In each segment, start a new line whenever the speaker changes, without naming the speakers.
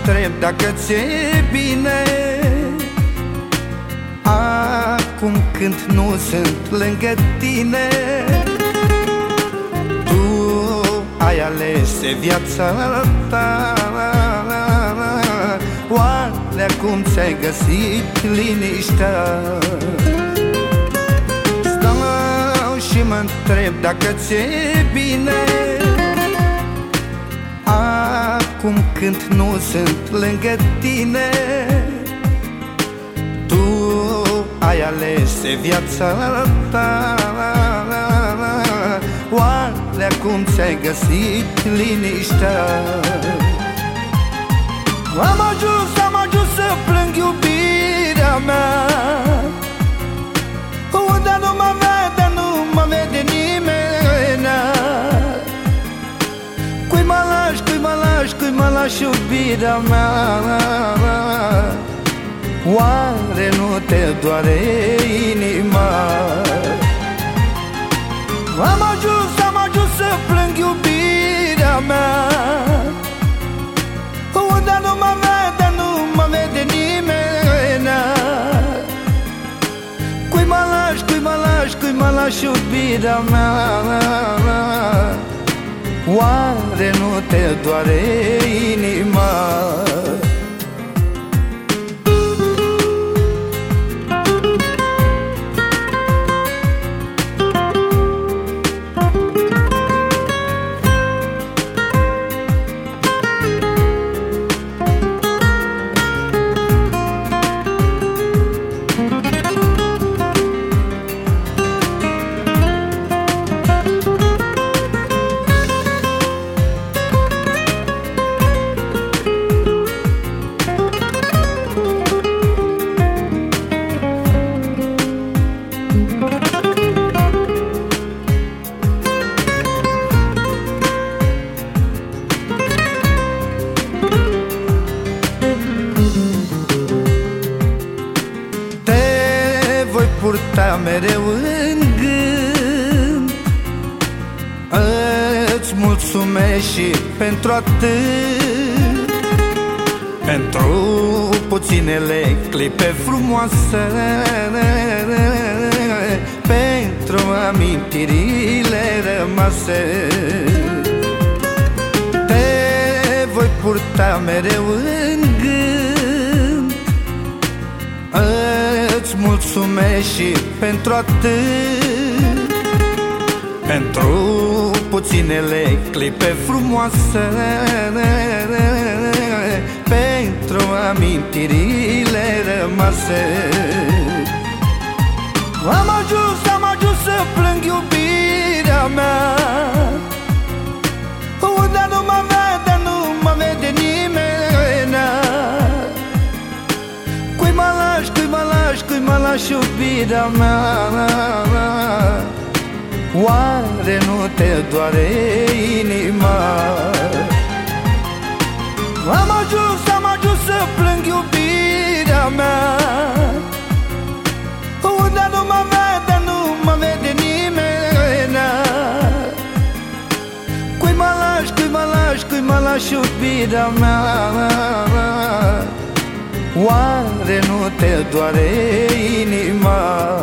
întreb dacă ți-e bine acum când nu sunt lângă tine. Tu ai ales viața ta, oare acum ți-ai găsit liniștea? Stau și mă întreb dacă ți-e bine acum când nu sunt lângă tine. Tu ai ales viața ta, oare acum ți-ai găsit liniștea? Am ajuns să plâng iubirea mea, unde nu mă vede nimeni. Cui mă lași iubirea mea? Oare nu te doare inima? Am ajuns să plâng iubirea mea, unde nu mă vede nimeni. Cui mă lași iubirea mea? Oare nu te doare inima? Purta mereu în gând, îți mulțumesc și pentru atât, pentru puținele clipe frumoase, pentru amintirile rămase. Te voi purta mereu în gând, îți mulțumesc și pentru atât, pentru puținele clipe frumoase, pentru amintirile rămase. Am ajuns să plâng iubirea mea, unde nu mă vede nimeni. Cui mă lași iubirea mea? Oare nu te doare inima? Am ajuns să plâng iubirea mea, unde nu mă vede nimeni. Cui mă lași iubirea mea? Oare nu te doare inima?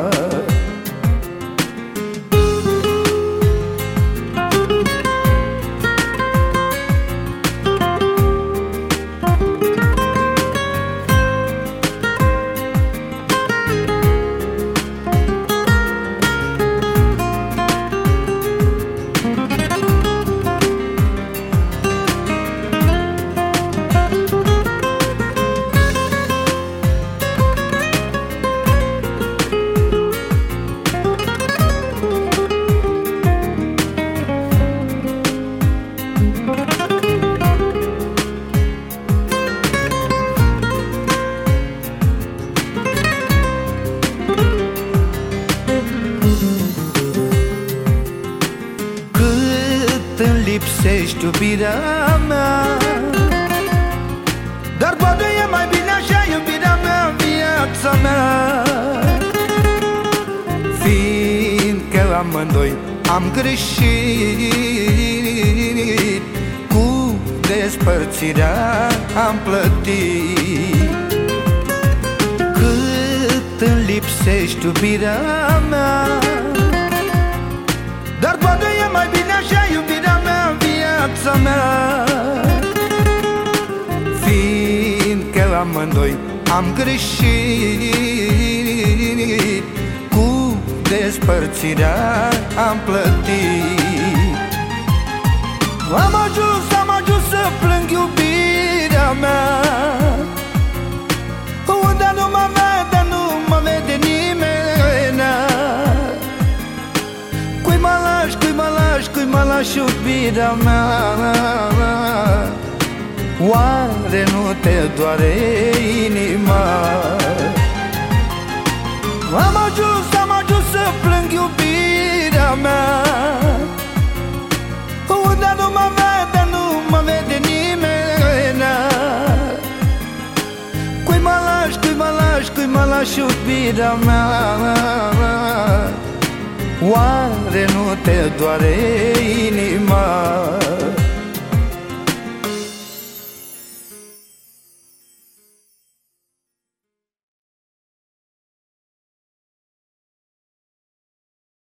îmi lipsești iubirea mea, dar poate e mai bine așa iubirea mea în viața mea, fiindcă amândoi am greșit cu despărțirea am plătit. Cât îmi lipsești iubirea mea, dar poate e mai bine așa iubirea mea, viața mea. Fiindcă amândoi am greșit, cu despărțirea am plătit. Am ajuns să plâng iubirea mea, unde nu mă vede, nu mă vede nimeni. Cui mă lași iubirea mea? Oare nu te doare inima? Am ajuns să plâng iubirea mea, unde nu mă vede, nu mă vede nimeni. Cui mă lași iubirea mea? Oare nu te doare inima?